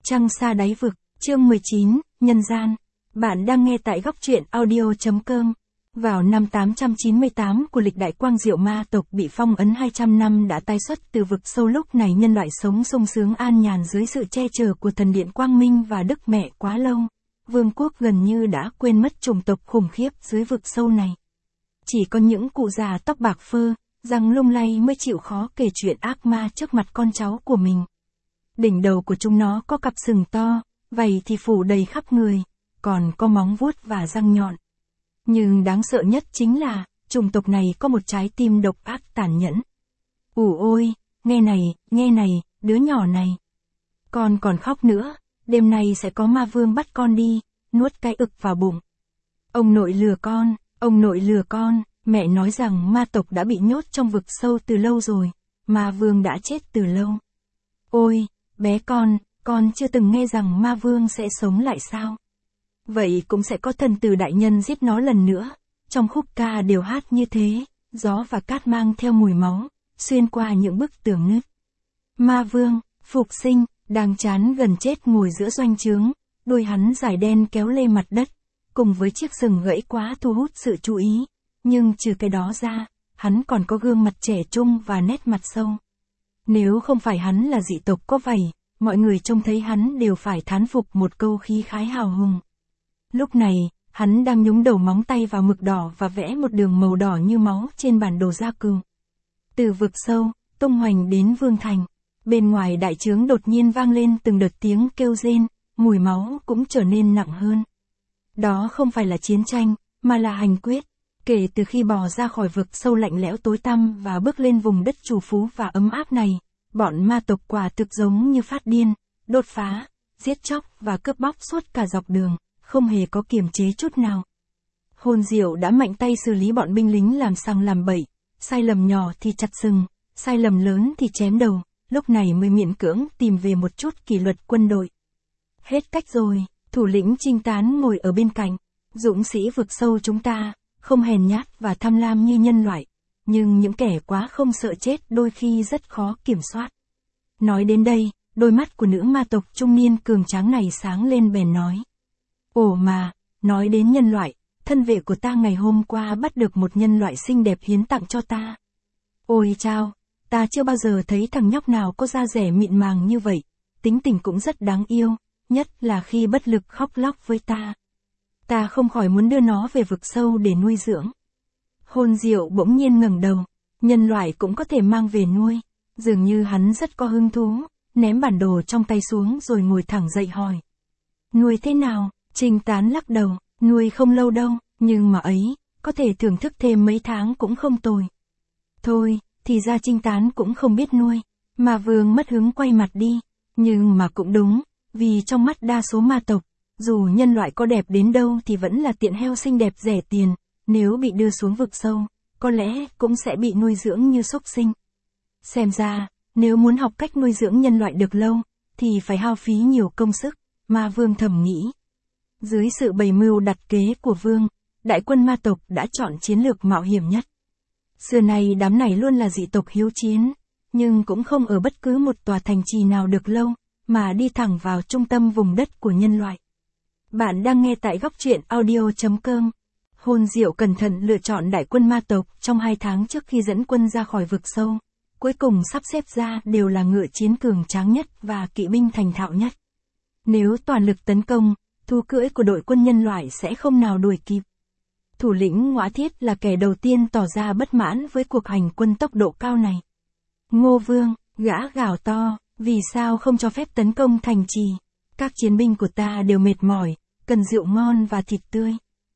Trăng xa đáy vực, chương 19, Nhân gian. Bạn đang nghe tại góc truyện audio.com. Vào năm 898 của lịch đại Quang Diệu, ma tộc bị phong ấn 200 năm đã tái xuất từ vực sâu. Lúc này nhân loại sống sung sướng an nhàn dưới sự che chở của thần điện Quang Minh và Đức Mẹ quá lâu. Vương quốc gần như đã quên mất chủng tộc khủng khiếp dưới vực sâu này. Chỉ có những cụ già tóc bạc phơ, răng lung lay mới chịu khó kể chuyện ác ma trước mặt con cháu của mình. Đỉnh đầu của chúng nó có cặp sừng to, vảy thì phủ đầy khắp người, còn có móng vuốt và răng nhọn. Nhưng đáng sợ nhất chính là, chủng tộc này có một trái tim độc ác tàn nhẫn. Ôi, nghe này, đứa nhỏ này. Con còn khóc nữa, đêm nay sẽ có ma vương bắt con đi, nuốt cái ực vào bụng. Ông nội lừa con, mẹ nói rằng ma tộc đã bị nhốt trong vực sâu từ lâu rồi, ma vương đã chết từ lâu. Ôi, bé con chưa từng nghe rằng ma vương sẽ sống lại sao? Vậy cũng sẽ có thần tử đại nhân giết nó lần nữa. Trong khúc ca đều hát như thế, gió và cát mang theo mùi máu, xuyên qua những bức tường nứt. Ma vương, phục sinh, đang chán gần chết ngồi giữa doanh trướng, đuôi hắn dài đen kéo lê mặt đất, cùng với chiếc sừng gãy quá thu hút sự chú ý. Nhưng trừ cái đó ra, hắn còn có gương mặt trẻ trung và nét mặt sâu. Nếu không phải hắn là dị tộc có vảy, mọi người trông thấy hắn đều phải thán phục một câu khí khái hào hùng. Lúc này, hắn đang nhúng đầu móng tay vào mực đỏ và vẽ một đường màu đỏ như máu trên bản đồ gia cừu. Từ vực sâu, tung hoành đến vương thành, bên ngoài đại trướng đột nhiên vang lên từng đợt tiếng kêu rên, mùi máu cũng trở nên nặng hơn. Đó không phải là chiến tranh, mà là hành quyết. Kể từ khi bò ra khỏi vực sâu lạnh lẽo tối tăm và bước lên vùng đất trù phú và ấm áp này, bọn ma tộc quả thực giống như phát điên, đột phá, giết chóc và cướp bóc suốt cả dọc đường, không hề có kiềm chế chút nào. Hồn Diệu đã mạnh tay xử lý bọn binh lính làm sằng làm bậy, sai lầm nhỏ thì chặt sừng, sai lầm lớn thì chém đầu, lúc này mới miễn cưỡng tìm về một chút kỷ luật quân đội. Hết cách rồi, thủ lĩnh Trinh Tán ngồi ở bên cạnh, dũng sĩ vực sâu chúng ta, không hèn nhát và tham lam như nhân loại, nhưng những kẻ quá không sợ chết đôi khi rất khó kiểm soát. Nói đến đây, đôi mắt của nữ ma tộc trung niên cường tráng này sáng lên bèn nói. Ồ mà, nói đến nhân loại, thân vệ của ta ngày hôm qua bắt được một nhân loại xinh đẹp hiến tặng cho ta. Ôi chao, ta chưa bao giờ thấy thằng nhóc nào có da dẻ mịn màng như vậy, tính tình cũng rất đáng yêu, nhất là khi bất lực khóc lóc với ta. Ta không khỏi muốn đưa nó về vực sâu để nuôi dưỡng. Hồn Diệu bỗng nhiên ngẩng đầu, nhân loại cũng có thể mang về nuôi, dường như hắn rất có hứng thú, ném bản đồ trong tay xuống rồi ngồi thẳng dậy hỏi. Nuôi thế nào? Trinh Tán lắc đầu, nuôi không lâu đâu, nhưng mà ấy, có thể thưởng thức thêm mấy tháng cũng không tồi. Thôi, thì ra Trinh Tán cũng không biết nuôi, mà vương mất hứng quay mặt đi, nhưng mà cũng đúng, vì trong mắt đa số ma tộc, dù nhân loại có đẹp đến đâu thì vẫn là tiện heo xinh đẹp rẻ tiền, nếu bị đưa xuống vực sâu, có lẽ cũng sẽ bị nuôi dưỡng như súc sinh. Xem ra, nếu muốn học cách nuôi dưỡng nhân loại được lâu, thì phải hao phí nhiều công sức, ma vương thầm nghĩ. Dưới sự bày mưu đặt kế của vương, đại quân ma tộc đã chọn chiến lược mạo hiểm nhất. Xưa nay đám này luôn là dị tộc hiếu chiến, nhưng cũng không ở bất cứ một tòa thành trì nào được lâu, mà đi thẳng vào trung tâm vùng đất của nhân loại. Bạn đang nghe tại góc truyện audio.com. Hồn Diệu cẩn thận lựa chọn đại quân ma tộc trong 2 tháng trước khi dẫn quân ra khỏi vực sâu. Cuối cùng sắp xếp ra đều là ngựa chiến cường tráng nhất và kỵ binh thành thạo nhất. Nếu toàn lực tấn công, thú cưỡi của đội quân nhân loại sẽ không nào đuổi kịp. Thủ lĩnh Ngõa Thiết là kẻ đầu tiên tỏ ra bất mãn với cuộc hành quân tốc độ cao này. Ngô Vương, gã gào to, vì sao không cho phép tấn công thành trì? Các chiến binh của ta đều mệt mỏi, cần rượu ngon và thịt tươi.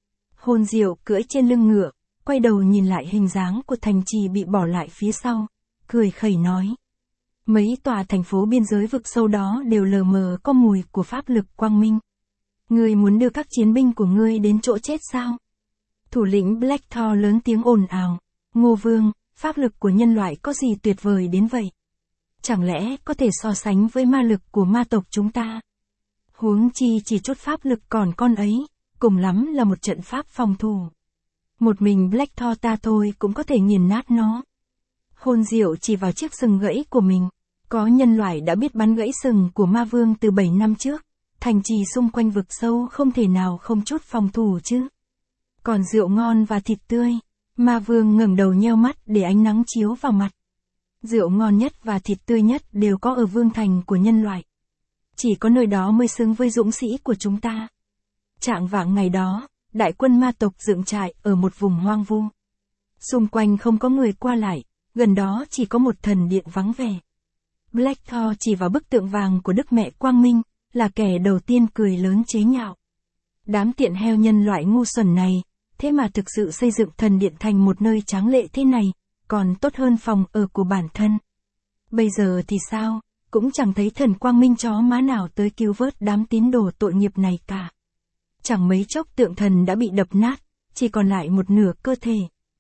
Hồn Diệu cưỡi trên lưng ngựa, quay đầu nhìn lại hình dáng của thành trì bị bỏ lại phía sau, cười khẩy nói. Mấy tòa thành phố biên giới vực sâu đó đều lờ mờ có mùi của pháp lực quang minh. Ngươi muốn đưa các chiến binh của ngươi đến chỗ chết sao? Thủ lĩnh Black Thor lớn tiếng ồn ào. Ngô Vương, pháp lực của nhân loại có gì tuyệt vời đến vậy? Chẳng lẽ có thể so sánh với ma lực của ma tộc chúng ta? Huống chi chỉ chút pháp lực còn con ấy, cùng lắm là một trận pháp phòng thủ. Một mình Black Thor ta thôi cũng có thể nghiền nát nó. Hồn Diệu chỉ vào chiếc sừng gãy của mình. Có nhân loại đã biết bắn gãy sừng của ma vương từ 7 năm trước, thành trì xung quanh vực sâu không thể nào không chút phòng thủ chứ. Còn rượu ngon và thịt tươi, ma vương ngẩng đầu nheo mắt để ánh nắng chiếu vào mặt. Rượu ngon nhất và thịt tươi nhất đều có ở vương thành của nhân loại. Chỉ có nơi đó mới xứng với dũng sĩ của chúng ta. Chạng vạng ngày đó, đại quân ma tộc dựng trại ở một vùng hoang vu. Xung quanh không có người qua lại, gần đó chỉ có một thần điện vắng vẻ. Black Thor chỉ vào bức tượng vàng của Đức Mẹ Quang Minh, là kẻ đầu tiên cười lớn chế nhạo. Đám tiện heo nhân loại ngu xuẩn này, thế mà thực sự xây dựng thần điện thành một nơi tráng lệ thế này, còn tốt hơn phòng ở của bản thân. Bây giờ thì sao, cũng chẳng thấy thần Quang Minh chó má nào tới cứu vớt đám tín đồ tội nghiệp này cả. Chẳng mấy chốc tượng thần đã bị đập nát, chỉ còn lại một nửa cơ thể.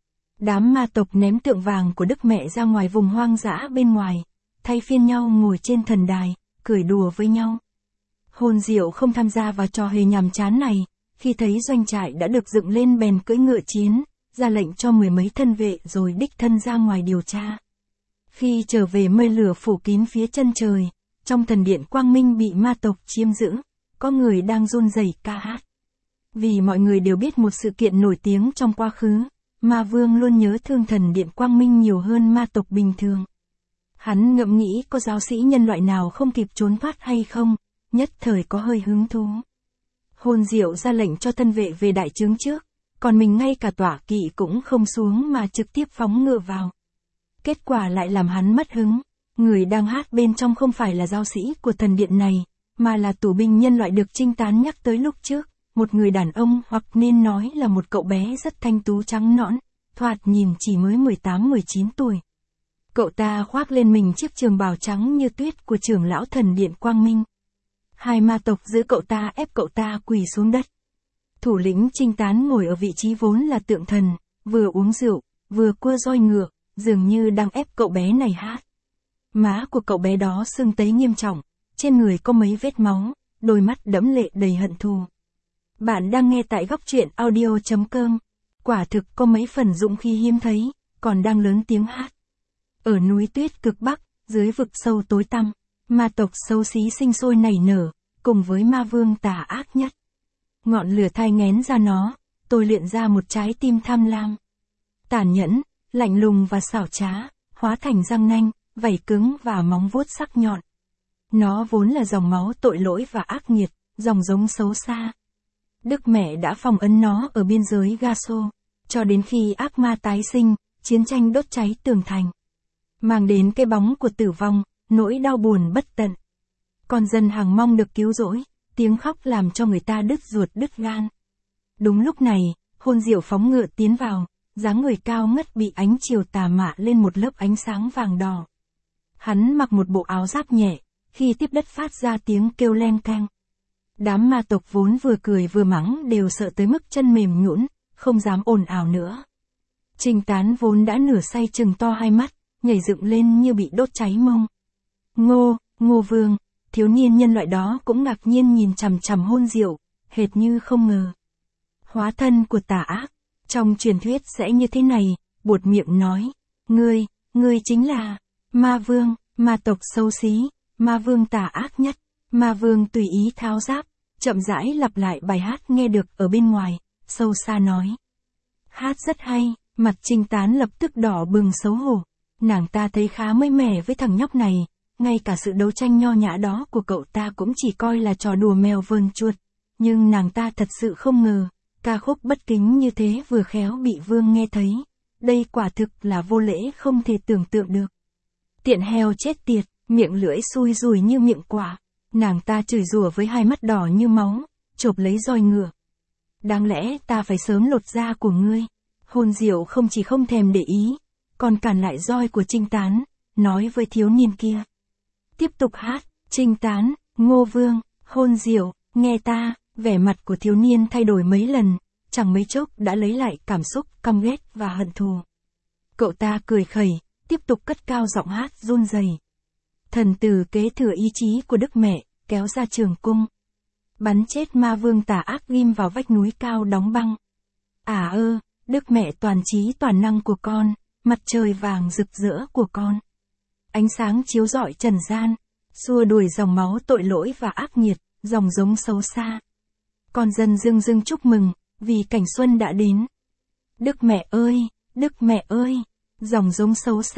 Đám ma tộc ném tượng vàng của Đức Mẹ ra ngoài vùng hoang dã bên ngoài, thay phiên nhau ngồi trên thần đài, cười đùa với nhau. Hồn Diệu không tham gia vào trò hề nhàm chán này, khi thấy doanh trại đã được dựng lên bèn cưỡi ngựa chiến, ra lệnh cho 10 mấy thân vệ rồi đích thân ra ngoài điều tra. Khi trở về mây lửa phủ kín phía chân trời, trong thần điện Quang Minh bị ma tộc chiếm giữ, có người đang run rẩy ca hát. Vì mọi người đều biết một sự kiện nổi tiếng trong quá khứ, ma vương luôn nhớ thương thần điện Quang Minh nhiều hơn ma tộc bình thường. Hắn ngẫm nghĩ có giáo sĩ nhân loại nào không kịp trốn thoát hay không, nhất thời có hơi hứng thú. Hồn Diệu ra lệnh cho thân vệ về đại trướng trước, còn mình ngay cả tọa kỵ cũng không xuống mà trực tiếp phóng ngựa vào. Kết quả lại làm hắn mất hứng, người đang hát bên trong không phải là giáo sĩ của thần điện này, mà là tù binh nhân loại được Trinh Tán nhắc tới lúc trước, một người đàn ông hoặc nên nói là một cậu bé rất thanh tú trắng nõn, thoạt nhìn chỉ mới 18-19 tuổi. Cậu ta khoác lên mình chiếc trường bào trắng như tuyết của trưởng lão thần điện Quang Minh. Hai ma tộc giữ cậu ta ép cậu ta quỳ xuống đất. Thủ lĩnh Trinh Tán ngồi ở vị trí vốn là tượng thần, vừa uống rượu, vừa cua roi ngựa, dường như đang ép cậu bé này hát. Má của cậu bé đó sưng tấy nghiêm trọng, trên người có mấy vết máu, đôi mắt đẫm lệ đầy hận thù. Bạn đang nghe tại góc truyện audio.com. Quả thực có mấy phần dũng khí hiếm thấy, còn đang lớn tiếng hát. Ở núi tuyết cực Bắc, dưới vực sâu tối tăm, ma tộc xấu xí sinh sôi nảy nở, cùng với ma vương tà ác nhất. Ngọn lửa thai nghén ra nó, tôi luyện ra một trái tim tham lam. Tàn nhẫn, lạnh lùng và xảo trá, hóa thành răng nanh, vảy cứng và móng vuốt sắc nhọn. Nó vốn là dòng máu tội lỗi và ác nghiệt, dòng giống xấu xa. Đức Mẹ đã phong ấn nó ở biên giới Gaso, cho đến khi ác ma tái sinh, chiến tranh đốt cháy tường thành. Mang đến cái bóng của tử vong, nỗi đau buồn bất tận. Con dân hàng mong được cứu rỗi, tiếng khóc làm cho người ta đứt ruột đứt gan. Đúng lúc này, Hồn Diệu phóng ngựa tiến vào, dáng người cao ngất bị ánh chiều tà mạ lên một lớp ánh sáng vàng đỏ. Hắn mặc một bộ áo giáp nhẹ, khi tiếp đất phát ra tiếng kêu len keng. Đám ma tộc vốn vừa cười vừa mắng đều sợ tới mức chân mềm nhũn, không dám ồn ào nữa. Trinh Tán vốn đã nửa say trừng to hai mắt, nhảy dựng lên như bị đốt cháy mông. Ngô Vương, thiếu niên nhân loại đó cũng ngạc nhiên nhìn chằm chằm Hồn Diệu, hệt như không ngờ. Hóa thân của tà ác, trong truyền thuyết sẽ như thế này, buột miệng nói, ngươi chính là ma vương, ma tộc xấu xí, ma vương tà ác nhất. Ma vương tùy ý tháo giáp, chậm rãi lặp lại bài hát nghe được ở bên ngoài, sâu xa nói. Hát rất hay, mặt Trinh Tán lập tức đỏ bừng xấu hổ. Nàng ta thấy khá mới mẻ với thằng nhóc này, ngay cả sự đấu tranh nho nhã đó của cậu ta cũng chỉ coi là trò đùa mèo vờn chuột. Nhưng nàng ta thật sự không ngờ, ca khúc bất kính như thế vừa khéo bị vương nghe thấy. Đây quả thực là vô lễ không thể tưởng tượng được. Tiện heo chết tiệt, miệng lưỡi xui rùi như miệng quả. Nàng ta chửi rủa với hai mắt đỏ như máu, chộp lấy roi ngựa. Đáng lẽ ta phải sớm lột da của ngươi. Hồn Diệu không chỉ không thèm để ý, còn cản lại roi của Trinh Tán, nói với thiếu niên kia. Tiếp tục hát, Trinh Tán, Ngô Vương, Hồn Diệu, nghe ta, vẻ mặt của thiếu niên thay đổi mấy lần, chẳng mấy chốc đã lấy lại cảm xúc căm ghét và hận thù. Cậu ta cười khẩy, tiếp tục cất cao giọng hát run rẩy. Thần tử kế thừa ý chí của Đức Mẹ, kéo ra trường cung. Bắn chết ma vương tà ác ghim vào vách núi cao đóng băng. Đức Mẹ toàn trí toàn năng của con, mặt trời vàng rực rỡ của con. ánh sáng chiếu rọi trần gian, xua đuổi dòng máu tội lỗi và ác nghiệt, dòng giống xấu xa. Con dân dưng dưng chúc mừng, vì cảnh xuân đã đến. Đức mẹ ơi, dòng giống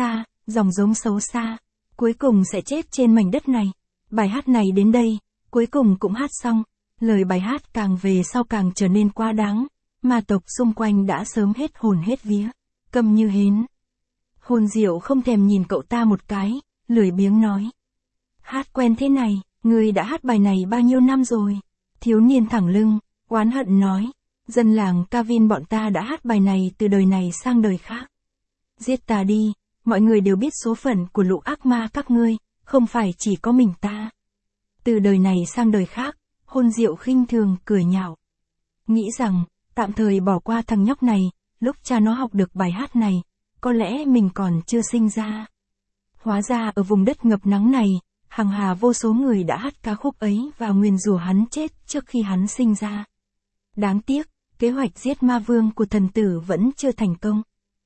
xấu xa, cuối cùng sẽ chết trên mảnh đất này. Bài hát này đến đây, cuối cùng cũng hát xong, lời bài hát càng về sau càng trở nên quá đáng, ma tộc xung quanh đã sớm hết hồn hết vía, câm như hến. Hồn Diệu không thèm nhìn cậu ta một cái, lười biếng nói. Hát quen thế này, ngươi đã hát bài này bao nhiêu năm rồi? Thiếu niên thẳng lưng, oán hận nói, dân làng Kavin bọn ta đã hát bài này từ đời này sang đời khác. Giết ta đi, mọi người đều biết số phận của lũ ác ma các ngươi, không phải chỉ có mình ta. Từ đời này sang đời khác, Hồn Diệu khinh thường cười nhạo. Nghĩ rằng, tạm thời bỏ qua thằng nhóc này, lúc cha nó học được bài hát này, có lẽ mình còn chưa sinh ra. Hóa ra ở vùng đất ngập nắng này, hàng hà vô số người đã hát ca khúc ấy và nguyền rủa hắn chết trước khi hắn sinh ra. Đáng tiếc, kế hoạch giết ma vương của thần tử vẫn chưa thành công.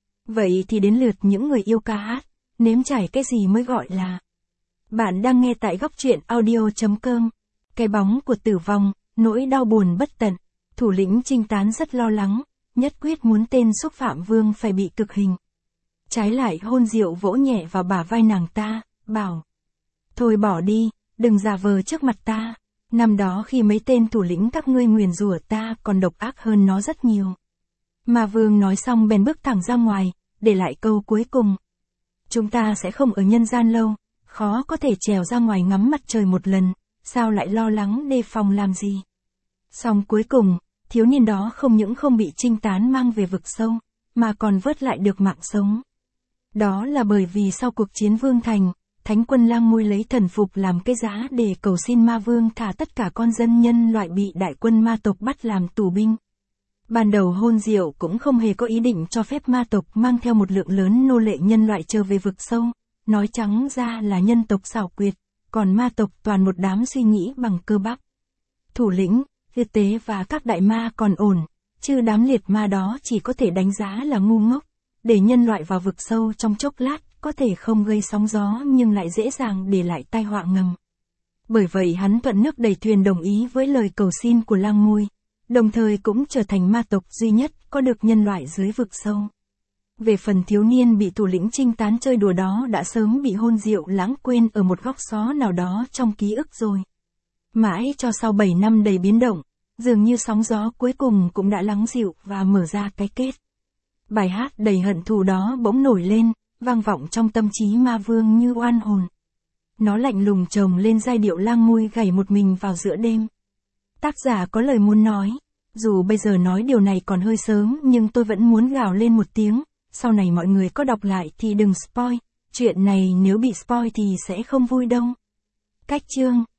Vậy thì đến lượt những người yêu ca hát, nếm trải cái gì mới gọi là. Bạn đang nghe tại góc truyện audio.com. Cái bóng của tử vong, nỗi đau buồn bất tận. Thủ lĩnh Trinh Tán rất lo lắng, nhất quyết muốn tên xúc phạm vương phải bị cực hình. Trái lại Hồn Diệu vỗ nhẹ vào bả vai nàng ta, bảo. Thôi bỏ đi, đừng giả vờ trước mặt ta. Năm đó khi mấy tên thủ lĩnh các ngươi nguyền rủa ta còn độc ác hơn nó rất nhiều. Ma vương nói xong bèn bước thẳng ra ngoài, để lại câu cuối cùng. Chúng ta sẽ không ở nhân gian lâu, khó có thể trèo ra ngoài ngắm mặt trời một lần, sao lại lo lắng đề phòng làm gì. Xong cuối cùng, thiếu niên đó không những không bị Trinh Tán mang về vực sâu, mà còn vớt lại được mạng sống. Đó là bởi vì sau cuộc chiến Vương Thành, Thánh quân Lang Mui lấy thần phục làm cái giá để cầu xin ma vương thả tất cả con dân nhân loại bị đại quân ma tộc bắt làm tù binh. Ban đầu Hồn Diệu cũng không hề có ý định cho phép ma tộc mang theo một lượng lớn nô lệ nhân loại trở về vực sâu, nói trắng ra là nhân tộc xảo quyệt, còn ma tộc toàn một đám suy nghĩ bằng cơ bắp. Thủ lĩnh, liệt tế và các đại ma còn ổn, chứ đám liệt ma đó chỉ có thể đánh giá là ngu ngốc, để nhân loại vào vực sâu trong chốc lát, có thể không gây sóng gió nhưng lại dễ dàng để lại tai họa ngầm. Bởi vậy hắn thuận nước đẩy thuyền đồng ý với lời cầu xin của Lang Mui, đồng thời cũng trở thành ma tộc duy nhất có được nhân loại dưới vực sâu. Về phần thiếu niên bị thủ lĩnh Trinh Tán chơi đùa đó đã sớm bị Hồn Diệu lãng quên ở một góc xó nào đó trong ký ức rồi. Mãi cho sau 7 năm đầy biến động, dường như sóng gió cuối cùng cũng đã lắng dịu và mở ra cái kết. Bài hát đầy hận thù đó bỗng nổi lên, vang vọng trong tâm trí ma vương như oan hồn. Nó lạnh lùng chồng lên giai điệu Lang Mui gảy một mình vào giữa đêm. Tác giả có lời muốn nói, dù bây giờ nói điều này còn hơi sớm nhưng tôi vẫn muốn gào lên một tiếng, sau này mọi người có đọc lại thì đừng spoil, chuyện này nếu bị spoil thì sẽ không vui đâu. Cách chương